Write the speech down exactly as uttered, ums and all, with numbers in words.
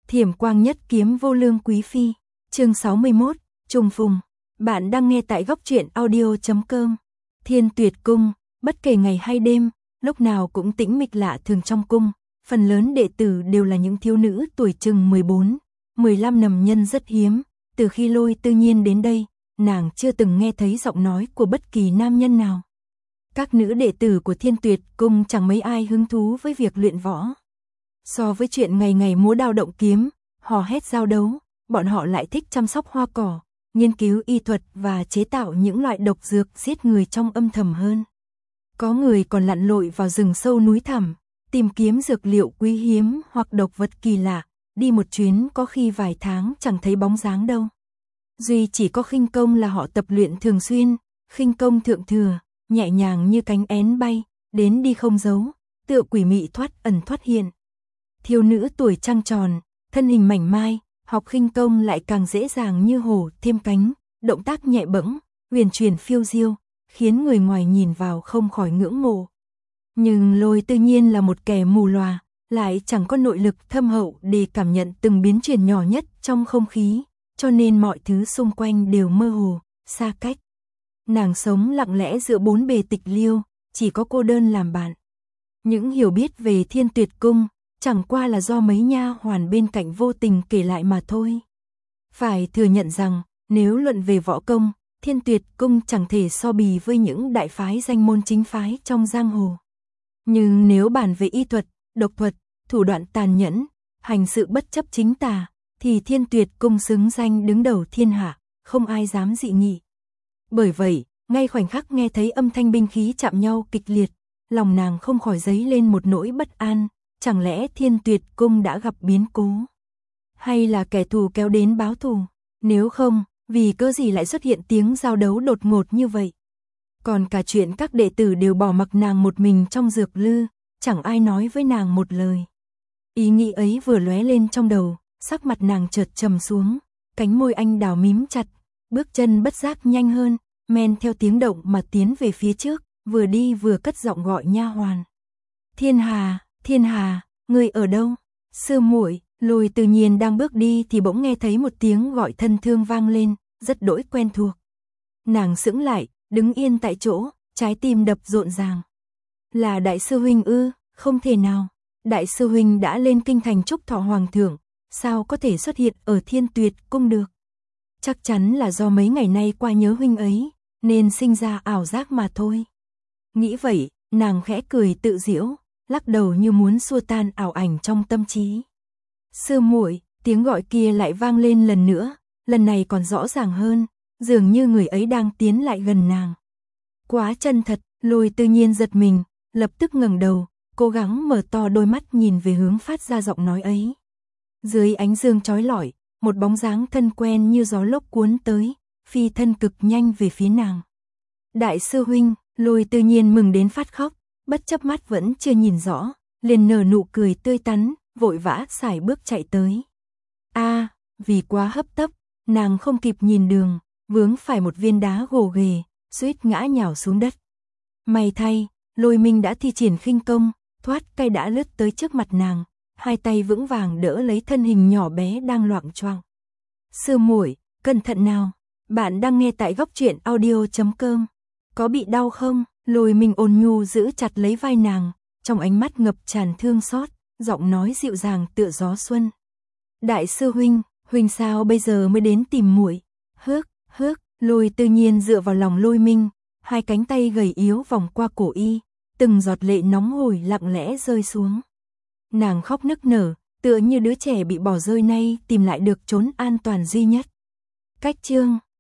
Thiểm quang nhất kiếm vô lương quý phi, chương sáu mươi mốt, trùng phùng. Bạn đang nghe tại góc truyện audio chấm com. Thiên Tuyệt cung, bất kể ngày hay đêm, lúc nào cũng tĩnh mịch lạ thường trong cung, phần lớn đệ tử đều là những thiếu nữ tuổi chừng mười bốn, mười lăm, nầm nhân rất hiếm, từ khi Lôi Tư Nhiên đến đây, nàng chưa từng nghe thấy giọng nói của bất kỳ nam nhân nào. Các nữ đệ tử của Thiên Tuyệt cung chẳng mấy ai hứng thú với việc luyện võ. So với chuyện ngày ngày múa đao động kiếm, hò hét giao đấu, bọn họ lại thích chăm sóc hoa cỏ, nghiên cứu y thuật và chế tạo những loại độc dược giết người trong âm thầm hơn. Có người còn lặn lội vào rừng sâu núi thẳm, tìm kiếm dược liệu quý hiếm hoặc độc vật kỳ lạ, đi một chuyến có khi vài tháng chẳng thấy bóng dáng đâu. Duy chỉ có khinh công là họ tập luyện thường xuyên, khinh công thượng thừa, nhẹ nhàng như cánh én bay, đến đi không giấu, tựa quỷ mị thoát ẩn thoát hiện. Thiếu nữ tuổi trăng tròn, thân hình mảnh mai, học khinh công lại càng dễ dàng như hổ thêm cánh, động tác nhẹ bẫng, huyền chuyển phiêu diêu, khiến người ngoài nhìn vào không khỏi ngưỡng mộ. Nhưng Lôi Tư Nhiên là một kẻ mù lòa, lại chẳng có nội lực thâm hậu để cảm nhận từng biến chuyển nhỏ nhất trong không khí, cho nên mọi thứ xung quanh đều mơ hồ, xa cách. Nàng sống lặng lẽ giữa bốn bề tịch liêu, chỉ có cô đơn làm bạn. Những hiểu biết về Thiên Tuyệt cung chẳng qua là do mấy nha hoàn bên cạnh vô tình kể lại mà thôi. Phải thừa nhận rằng, nếu luận về võ công, Thiên Tuyệt cung chẳng thể so bì với những đại phái danh môn chính phái trong giang hồ. Nhưng nếu bàn về y thuật, độc thuật, thủ đoạn tàn nhẫn, hành sự bất chấp chính tà, thì Thiên Tuyệt cung xứng danh đứng đầu thiên hạ, không ai dám dị nghị. Bởi vậy, ngay khoảnh khắc nghe thấy âm thanh binh khí chạm nhau kịch liệt, lòng nàng không khỏi dấy lên một nỗi bất an. Chẳng lẽ Thiên Tuyệt cung đã gặp biến cố? Hay là kẻ thù kéo đến báo thù? Nếu không, vì cớ gì lại xuất hiện tiếng giao đấu đột ngột như vậy? Còn cả chuyện các đệ tử đều bỏ mặc nàng một mình trong dược lư, chẳng ai nói với nàng một lời. Ý nghĩ ấy vừa lóe lên trong đầu, sắc mặt nàng chợt trầm xuống, cánh môi anh đào mím chặt, bước chân bất giác nhanh hơn, men theo tiếng động mà tiến về phía trước, vừa đi vừa cất giọng gọi nha hoàn. Thiên Hà, Thiên Hà, ngươi ở đâu? Sư muội. Lôi Tư Nhiên đang bước đi thì bỗng nghe thấy một tiếng gọi thân thương vang lên, rất đỗi quen thuộc. Nàng sững lại, đứng yên tại chỗ, trái tim đập rộn ràng. Là đại sư huynh ư? Không thể nào. Đại sư huynh đã lên kinh thành chúc thọ hoàng thượng, sao có thể xuất hiện ở Thiên Tuyệt cung được? Chắc chắn là do mấy ngày nay qua nhớ huynh ấy, nên sinh ra ảo giác mà thôi. Nghĩ vậy, nàng khẽ cười tự giễu, lắc đầu như muốn xua tan ảo ảnh trong tâm trí. Sư muội, tiếng gọi kia lại vang lên lần nữa, lần này còn rõ ràng hơn, dường như người ấy đang tiến lại gần nàng. Quá chân thật, Lôi Tư Nhiên giật mình, lập tức ngẩng đầu, cố gắng mở to đôi mắt nhìn về hướng phát ra giọng nói ấy. Dưới ánh dương chói lọi, một bóng dáng thân quen như gió lốc cuốn tới, phi thân cực nhanh về phía nàng. Đại sư huynh, Lôi Tư Nhiên mừng đến phát khóc, bất chấp mắt vẫn chưa nhìn rõ, liền nở nụ cười tươi tắn, vội vã sải bước chạy tới. A, à, vì quá hấp tấp, nàng không kịp nhìn đường, vướng phải một viên đá gồ ghề, suýt ngã nhào xuống đất. May thay, Lôi Minh đã thi triển khinh công, thoát cây đã lướt tới trước mặt nàng, hai tay vững vàng đỡ lấy thân hình nhỏ bé đang loạng choạng. Sư muội, cẩn thận nào, bạn đang nghe tại góc truyện audio chấm com. Có bị đau không? Lôi Minh ôn nhu giữ chặt lấy vai nàng, trong ánh mắt ngập tràn thương xót, giọng nói dịu dàng tựa gió xuân. Đại sư huynh, huynh sao bây giờ mới đến tìm muội? Hước, hước, Lôi Tư Nhiên dựa vào lòng Lôi Minh, hai cánh tay gầy yếu vòng qua cổ y, từng giọt lệ nóng hổi lặng lẽ rơi xuống. Nàng khóc nức nở, tựa như đứa trẻ bị bỏ rơi nay tìm lại được chốn an toàn duy nhất. Cách chương